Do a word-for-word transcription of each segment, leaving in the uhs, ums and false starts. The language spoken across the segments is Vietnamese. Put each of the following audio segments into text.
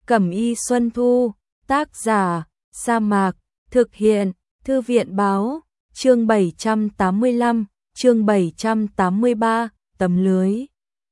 Cẩm y Xuân Thu, tác giả, Sa Mạc, thực hiện, Thư viện báo, chương bảy trăm tám mươi lăm, chương bảy trăm tám mươi ba, tấm lưới.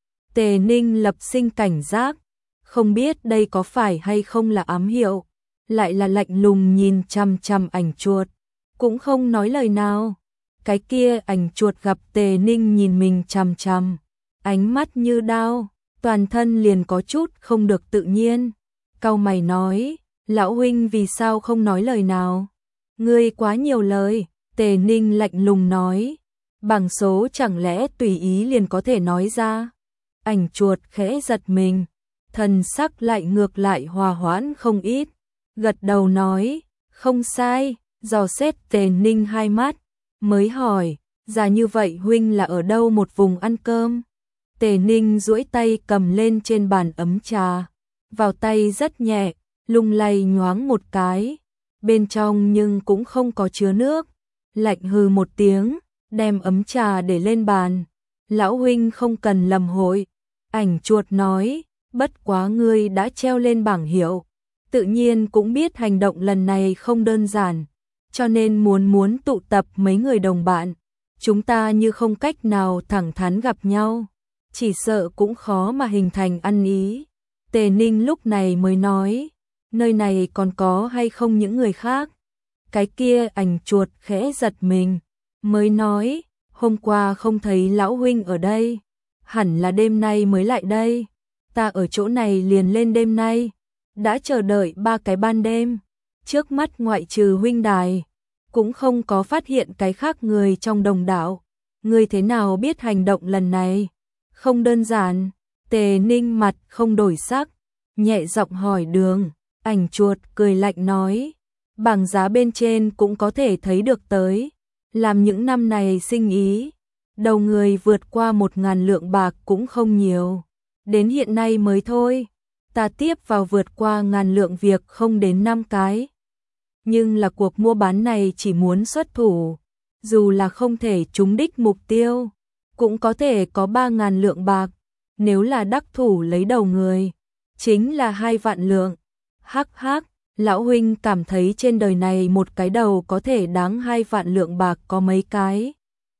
Tề Ninh lập sinh cảnh giác, không biết đây có phải hay không là ám hiệu, lại là lạnh lùng nhìn chằm chằm ảnh chuột, cũng không nói lời nào. Cái kia ảnh chuột gặp Tề Ninh nhìn mình chằm chằm, ánh mắt như đao, toàn thân liền có chút không được tự nhiên. Cau mày nói, lão huynh vì sao không nói lời nào? Ngươi quá nhiều lời. Tề Ninh lạnh lùng nói, bảng số chẳng lẽ tùy ý liền có thể nói ra? Ảnh chuột khẽ giật mình, thần sắc lại ngược lại hòa hoãn không ít, gật đầu nói, không sai, dò xét Tề Ninh hai mắt, mới hỏi, già như vậy huynh là ở đâu một vùng ăn cơm? Tề Ninh duỗi tay cầm lên trên bàn ấm trà, vào tay rất nhẹ, lung lay nhoáng một cái, bên trong nhưng cũng không có chứa nước, lạnh hừ một tiếng, đem ấm trà để lên bàn. Lão huynh không cần lầm hội. Ảnh chuột nói, bất quá ngươi đã treo lên bảng hiệu, tự nhiên cũng biết hành động lần này không đơn giản, cho nên muốn muốn tụ tập mấy người đồng bạn, chúng ta như không cách nào thẳng thắn gặp nhau, chỉ sợ cũng khó mà hình thành ăn ý. Tề Ninh lúc này mới nói, nơi này còn có hay không những người khác? Cái kia ảnh chuột khẽ giật mình, mới nói, hôm qua không thấy lão huynh ở đây, hẳn là đêm nay mới lại đây. Ta ở chỗ này liền lên đêm nay, đã chờ đợi ba cái ban đêm, trước mắt ngoại trừ huynh đài, cũng không có phát hiện cái khác người trong đồng đạo. Ngươi thế nào biết hành động lần này? Không đơn giản. Tề Ninh mặt không đổi sắc, nhẹ giọng hỏi đường. Ảnh chuột cười lạnh nói, bảng giá bên trên cũng có thể thấy được tới, làm những năm này sinh ý, đầu người vượt qua một ngàn lượng bạc cũng không nhiều, đến hiện nay mới thôi, ta tiếp vào vượt qua ngàn lượng việc không đến năm cái. Nhưng là cuộc mua bán này chỉ muốn xuất thủ, dù là không thể trúng đích mục tiêu, cũng có thể có ba ngàn lượng bạc, nếu là đắc thủ lấy đầu người, chính là hai vạn lượng. Hắc hắc, lão huynh cảm thấy trên đời này một cái đầu có thể đáng hai vạn lượng bạc có mấy cái?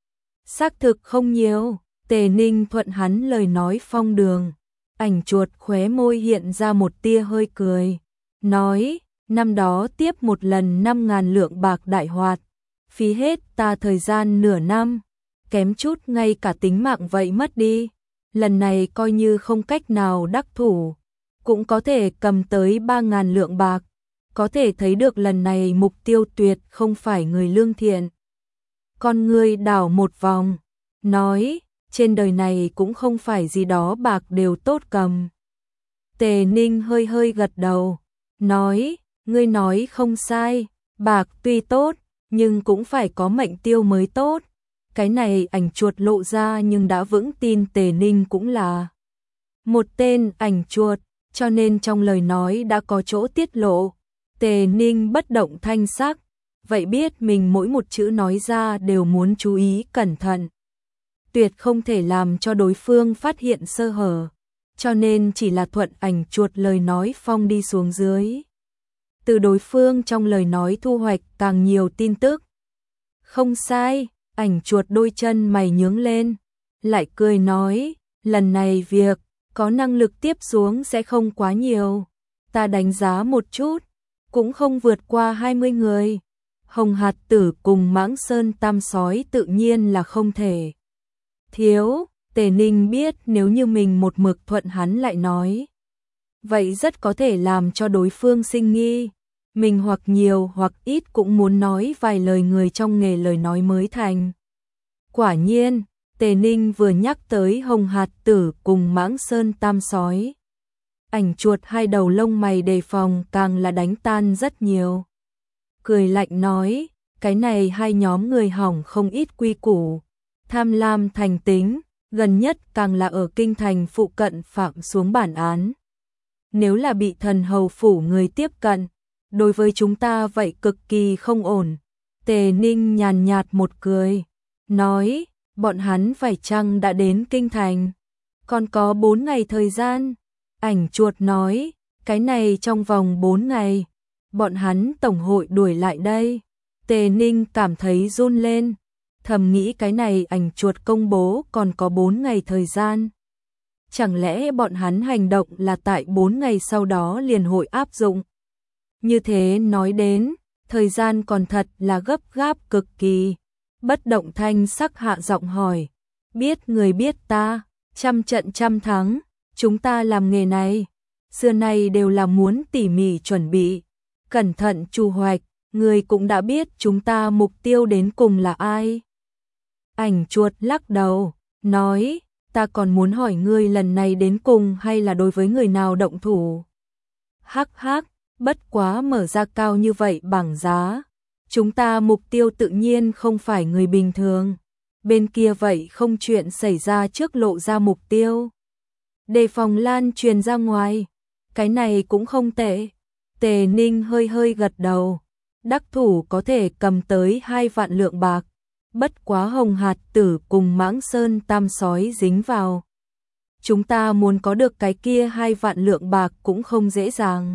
Xác thực không nhiều. Tề Ninh thuận hắn lời nói phong đường. Ảnh chuột khóe môi hiện ra một tia hơi cười, nói, năm đó tiếp một lần năm ngàn lượng bạc đại hoạt, phí hết ta thời gian nửa năm, kém chút ngay cả tính mạng vậy mất đi, lần này coi như không cách nào đắc thủ, cũng có thể cầm tới ba ngàn lượng bạc, có thể thấy được lần này mục tiêu tuyệt không phải người lương thiện. Con ngươi đảo một vòng, nói, trên đời này cũng không phải gì đó bạc đều tốt cầm. Tề Ninh hơi hơi gật đầu, nói, ngươi nói không sai, bạc tuy tốt, nhưng cũng phải có mệnh tiêu mới tốt. Cái này ảnh chuột lộ ra nhưng đã vững tin Tề Ninh cũng là một tên ảnh chuột, cho nên trong lời nói đã có chỗ tiết lộ. Tề Ninh bất động thanh sắc, vậy biết mình mỗi một chữ nói ra đều muốn chú ý cẩn thận, tuyệt không thể làm cho đối phương phát hiện sơ hở, cho nên chỉ là thuận ảnh chuột lời nói phong đi xuống dưới. Từ đối phương trong lời nói thu hoạch càng nhiều tin tức. Không sai, ảnh chuột đôi chân mày nhướng lên, lại cười nói, lần này việc có năng lực tiếp xuống sẽ không quá nhiều, ta đánh giá một chút, cũng không vượt qua hai mươi người. Hồng Hạt Tử cùng Mãng Sơn Tam Sói tự nhiên là không thể thiếu. Tề Ninh biết nếu như mình một mực thuận hắn lại nói, vậy rất có thể làm cho đối phương sinh nghi, mình hoặc nhiều hoặc ít cũng muốn nói vài lời người trong nghề lời nói mới thành. Quả nhiên, Tề Ninh vừa nhắc tới Hồng Hạt Tử cùng Mãng Sơn Tam Sói, ảnh chuột hai đầu lông mày đề phòng càng là đánh tan rất nhiều. Cười lạnh nói, cái này hai nhóm người hỏng không ít quy củ, tham lam thành tính, gần nhất càng là ở kinh thành phụ cận phạm xuống bản án. Nếu là bị thần hầu phủ người tiếp cận, đối với chúng ta vậy cực kỳ không ổn. Tề Ninh nhàn nhạt một cười, nói, bọn hắn phải chăng đã đến kinh thành? Còn có bốn ngày thời gian. Ảnh chuột nói, Cái này trong vòng bốn ngày, bọn hắn tổng hội đuổi lại đây. Tề Ninh cảm thấy run lên, thầm nghĩ cái này ảnh chuột công bố còn có bốn ngày thời gian. Chẳng lẽ bọn hắn hành động là tại bốn ngày sau đó liền hội áp dụng? Như thế nói đến, thời gian còn thật là gấp gáp cực kỳ. Bất Động Thanh sắc hạ giọng hỏi, biết người biết ta, trăm trận trăm thắng, chúng ta làm nghề này, xưa nay đều là muốn tỉ mỉ chuẩn bị, cẩn thận chu hoạch, người cũng đã biết chúng ta mục tiêu đến cùng là ai. Ảnh chuột lắc đầu, nói, ta còn muốn hỏi ngươi lần này đến cùng hay là đối với người nào động thủ. Hắc hắc, bất quá mở ra cao như vậy bảng giá. Chúng ta mục tiêu tự nhiên không phải người bình thường. Bên kia vậy không chuyện xảy ra trước lộ ra mục tiêu. Đề phòng lan truyền ra ngoài. Cái này cũng không tệ. Tề Ninh hơi hơi gật đầu. Đắc thủ có thể cầm tới hai vạn lượng bạc. Bất quá Hồng Hạt Tử cùng Mãng Sơn Tam Sói dính vào. Chúng ta muốn có được cái kia hai vạn lượng bạc cũng không dễ dàng.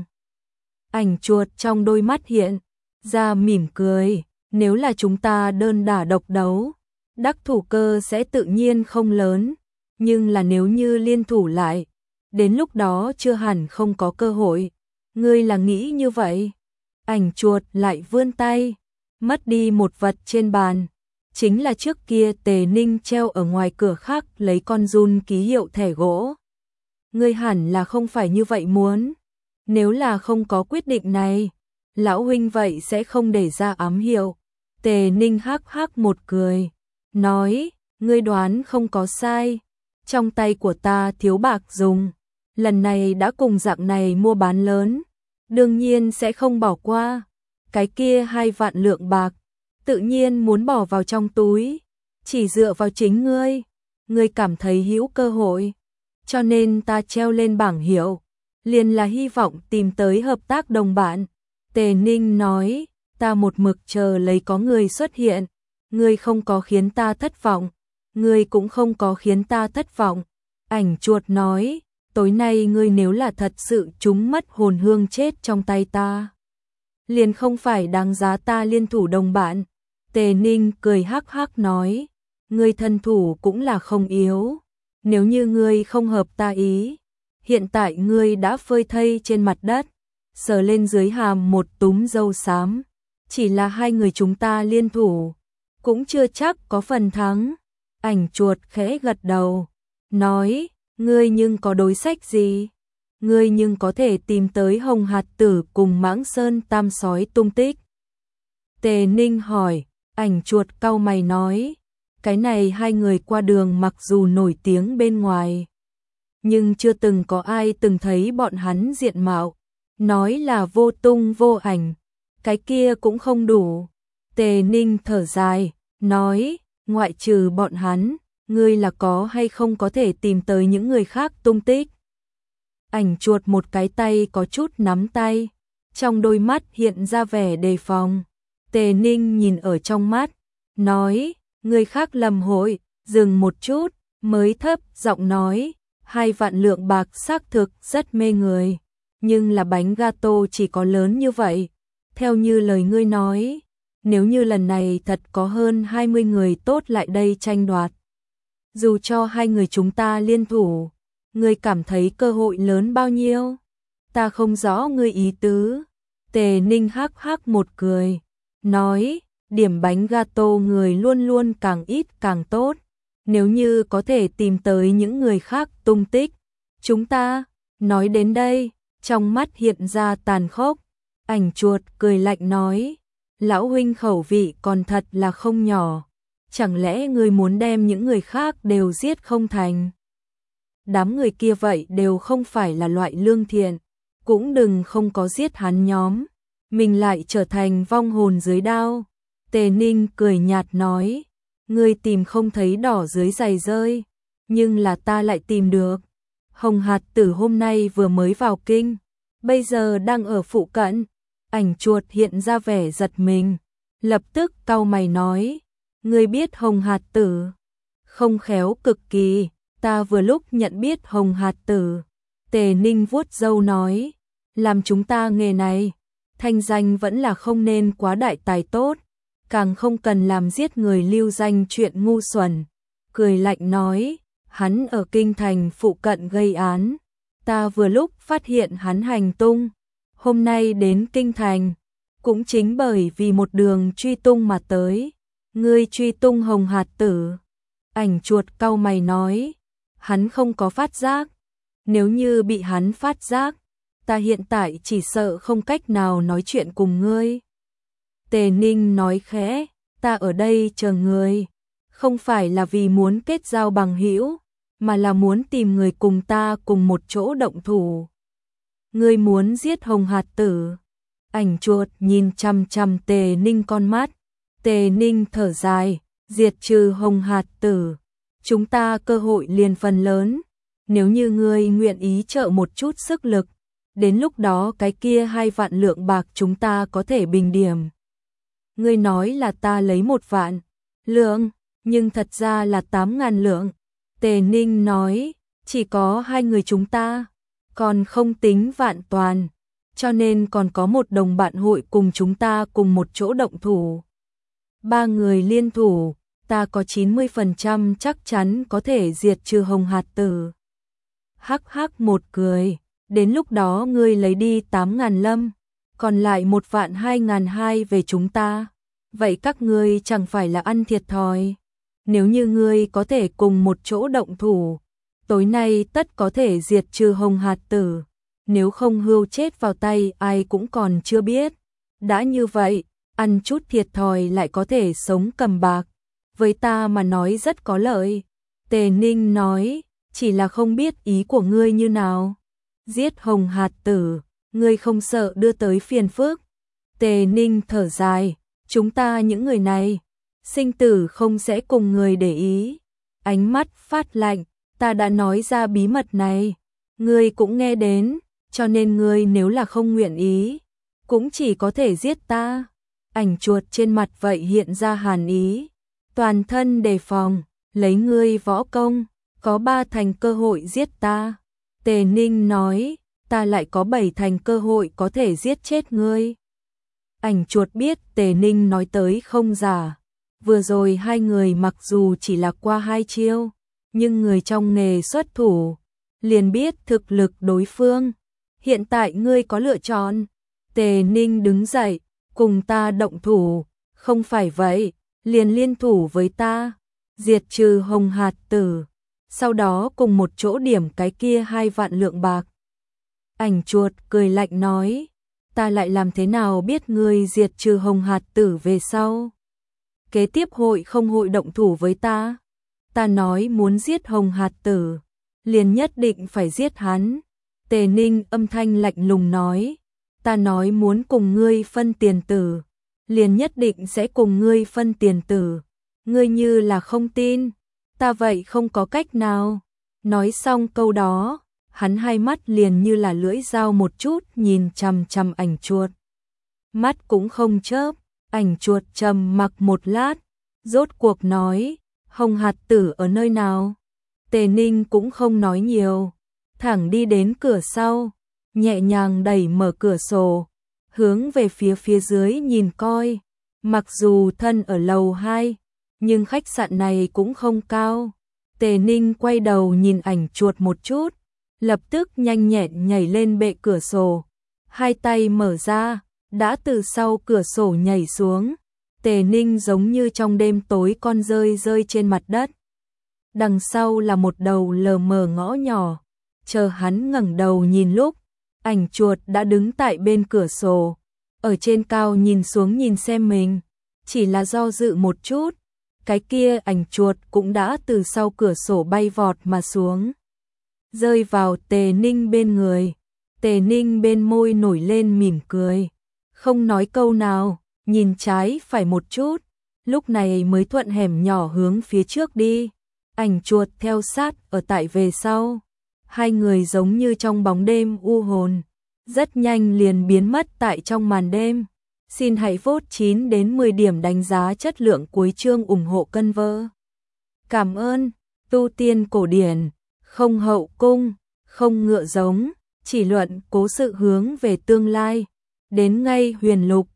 Ảnh chuột trong đôi mắt hiện ra mỉm cười, nếu là chúng ta đơn đả độc đấu, đắc thủ cơ sẽ tự nhiên không lớn, nhưng là nếu như liên thủ lại, đến lúc đó chưa hẳn không có cơ hội. Ngươi là nghĩ như vậy? Ảnh chuột lại vươn tay, mất đi một vật trên bàn, chính là trước kia Tề Ninh treo ở ngoài cửa khác lấy con giun ký hiệu thẻ gỗ. Ngươi hẳn là không phải như vậy muốn, nếu là không có quyết định này, lão huynh vậy sẽ không để ra ám hiệu. Tề Ninh hắc hắc một cười, nói, ngươi đoán không có sai, trong tay của ta thiếu bạc dùng, lần này đã cùng dạng này mua bán lớn, đương nhiên sẽ không bỏ qua, cái kia hai vạn lượng bạc, tự nhiên muốn bỏ vào trong túi, chỉ dựa vào chính ngươi, ngươi cảm thấy hữu cơ hội, cho nên ta treo lên bảng hiệu, liền là hy vọng tìm tới hợp tác đồng bạn. Tề Ninh nói, ta một mực chờ lấy có người xuất hiện, ngươi không có khiến ta thất vọng, ngươi cũng không có khiến ta thất vọng. Ảnh chuột nói, tối nay ngươi nếu là thật sự trúng mất hồn hương chết trong tay ta, liền không phải đáng giá ta liên thủ đồng bạn. Tề Ninh cười hắc hắc nói, ngươi thân thủ cũng là không yếu, nếu như ngươi không hợp ta ý, hiện tại ngươi đã phơi thây trên mặt đất, sờ lên dưới hàm một túm râu xám, chỉ là hai người chúng ta liên thủ, cũng chưa chắc có phần thắng. Ảnh chuột khẽ gật đầu, nói, ngươi nhưng có đối sách gì? Ngươi nhưng có thể tìm tới Hồng Hạt Tử cùng Mãng Sơn Tam Sói tung tích. Tề Ninh hỏi, ảnh chuột cau mày nói, cái này hai người qua đường mặc dù nổi tiếng bên ngoài, nhưng chưa từng có ai từng thấy bọn hắn diện mạo, nói là vô tung vô ảnh, cái kia cũng không đủ. Tề Ninh thở dài, nói, ngoại trừ bọn hắn, ngươi là có hay không có thể tìm tới những người khác tung tích. Ảnh chuột một cái tay có chút nắm tay, trong đôi mắt hiện ra vẻ đề phòng. Tề Ninh nhìn ở trong mắt, nói, người khác lầm hội, dừng một chút, mới thấp giọng nói, hai vạn lượng bạc xác thực rất mê người, nhưng là bánh gato chỉ có lớn như vậy. Theo như lời ngươi nói, nếu như lần này thật có hơn hai mươi người tốt lại đây tranh đoạt, dù cho hai người chúng ta liên thủ, ngươi cảm thấy cơ hội lớn bao nhiêu? Ta không rõ ngươi ý tứ. Tề Ninh hắc hắc một cười, nói, điểm bánh gato người luôn luôn càng ít càng tốt, nếu như có thể tìm tới những người khác tung tích, chúng ta, nói đến đây, trong mắt hiện ra tàn khốc. Ảnh chuột cười lạnh nói, lão huynh khẩu vị còn thật là không nhỏ, chẳng lẽ ngươi muốn đem những người khác đều giết không thành? Đám người kia vậy đều không phải là loại lương thiện, cũng đừng không có giết hắn nhóm, mình lại trở thành vong hồn dưới đao. Tề Ninh cười nhạt nói, ngươi tìm không thấy đỏ dưới giày rơi, nhưng là ta lại tìm được. Hồng Hạt Tử hôm nay vừa mới vào kinh, bây giờ đang ở phụ cận. Ảnh chuột hiện ra vẻ giật mình, lập tức cau mày nói, ngươi biết Hồng Hạt Tử? Không khéo cực kỳ, ta vừa lúc nhận biết Hồng Hạt Tử. Tề Ninh vuốt râu nói, làm chúng ta nghề này, thanh danh vẫn là không nên quá đại tài tốt, càng không cần làm giết người lưu danh chuyện ngu xuẩn. Cười lạnh nói, hắn ở kinh thành phụ cận gây án, ta vừa lúc phát hiện hắn hành tung, hôm nay đến kinh thành, cũng chính bởi vì một đường truy tung mà tới. Ngươi truy tung Hồng Hạt Tử? Ảnh chuột cau mày nói, hắn không có phát giác, nếu như bị hắn phát giác, ta hiện tại chỉ sợ không cách nào nói chuyện cùng ngươi. Tề Ninh nói khẽ, ta ở đây chờ ngươi, không phải là vì muốn kết giao bằng hữu, mà là muốn tìm người cùng ta cùng một chỗ động thủ. Ngươi muốn giết Hồng Hạt Tử? Ảnh chuột nhìn chằm chằm Tề Ninh con mắt. Tề Ninh thở dài, diệt trừ Hồng Hạt Tử, chúng ta cơ hội liền phần lớn, nếu như ngươi nguyện ý trợ một chút sức lực, đến lúc đó cái kia hai vạn lượng bạc chúng ta có thể bình điểm. Ngươi nói là ta lấy một vạn lượng, nhưng thật ra là tám ngàn lượng. Tề Ninh nói, chỉ có hai người chúng ta, còn không tính Vạn Toàn, cho nên còn có một đồng bạn hội cùng chúng ta cùng một chỗ động thủ. Ba người liên thủ, ta có chín mươi phần trăm chắc chắn có thể diệt trừ Hồng Hạt Tử. Hắc hắc một cười, đến lúc đó ngươi lấy đi tám ngàn lâm, còn lại một vạn hai ngàn hai về chúng ta. Vậy các ngươi chẳng phải là ăn thiệt thòi. Nếu như ngươi có thể cùng một chỗ động thủ, tối nay tất có thể diệt trừ Hồng Hạt Tử. Nếu không hưu chết vào tay ai cũng còn chưa biết. Đã như vậy, ăn chút thiệt thòi lại có thể sống cầm bạc, với ta mà nói rất có lợi. Tề Ninh nói, chỉ là không biết ý của ngươi như nào. Giết Hồng Hạt Tử, ngươi không sợ đưa tới phiền phức? Tề Ninh thở dài, chúng ta những người này, sinh tử không sẽ cùng người để ý. Ánh mắt phát lạnh, ta đã nói ra bí mật này, ngươi cũng nghe đến, cho nên ngươi nếu là không nguyện ý, cũng chỉ có thể giết ta. Ảnh chuột trên mặt vậy hiện ra hàn ý, toàn thân đề phòng, lấy ngươi võ công, có ba thành cơ hội giết ta. Tề Ninh nói, ta lại có bảy thành cơ hội có thể giết chết ngươi. Ảnh chuột biết Tề Ninh nói tới không giả, vừa rồi hai người mặc dù chỉ là qua hai chiêu, nhưng người trong nghề xuất thủ, liền biết thực lực đối phương. Hiện tại ngươi có lựa chọn. Tề Ninh đứng dậy, cùng ta động thủ, không phải vậy, liền liên thủ với ta, diệt trừ Hồng Hạt Tử, sau đó cùng một chỗ điểm cái kia hai vạn lượng bạc. Ảnh chuột cười lạnh nói, ta lại làm thế nào biết ngươi diệt trừ Hồng Hạt Tử về sau? Kế tiếp hội không hội động thủ với ta? Ta nói muốn giết Hồng Hạt Tử, liền nhất định phải giết hắn. Tề Ninh âm thanh lạnh lùng nói, ta nói muốn cùng ngươi phân tiền tử, liền nhất định sẽ cùng ngươi phân tiền tử. Ngươi như là không tin, ta vậy không có cách nào. Nói xong câu đó, hắn hai mắt liền như là lưỡi dao một chút nhìn chằm chằm ảnh chuột. Mắt cũng không chớp, ảnh chuột trầm mặc một lát, rốt cuộc nói, Hồng Hạt Tử ở nơi nào? Tề Ninh cũng không nói nhiều, thẳng đi đến cửa sau, nhẹ nhàng đẩy mở cửa sổ, hướng về phía phía dưới nhìn coi. Mặc dù thân ở lầu hai, nhưng khách sạn này cũng không cao. Tề Ninh quay đầu nhìn ảnh chuột một chút, lập tức nhanh nhẹn nhảy lên bệ cửa sổ, hai tay mở ra, đã từ sau cửa sổ nhảy xuống. Tề Ninh giống như trong đêm tối con rơi rơi trên mặt đất. Đằng sau là một đầu lờ mờ ngõ nhỏ, chờ hắn ngẩng đầu nhìn lúc, ảnh chuột đã đứng tại bên cửa sổ, ở trên cao nhìn xuống nhìn xem mình, chỉ là do dự một chút, cái kia ảnh chuột cũng đã từ sau cửa sổ bay vọt mà xuống, rơi vào Tề Ninh bên người. Tề Ninh bên môi nổi lên mỉm cười, không nói câu nào, nhìn trái phải một chút, lúc này mới thuận hẻm nhỏ hướng phía trước đi. Ảnh chuột theo sát ở tại về sau, hai người giống như trong bóng đêm u hồn, rất nhanh liền biến mất tại trong màn đêm. Xin hãy vote chín đến mười điểm đánh giá chất lượng cuối chương ủng hộ cân vơ. Cảm ơn. Tu tiên cổ điển, không hậu cung, không ngựa giống, chỉ luận cố sự hướng về tương lai. Đến ngay huyền lục,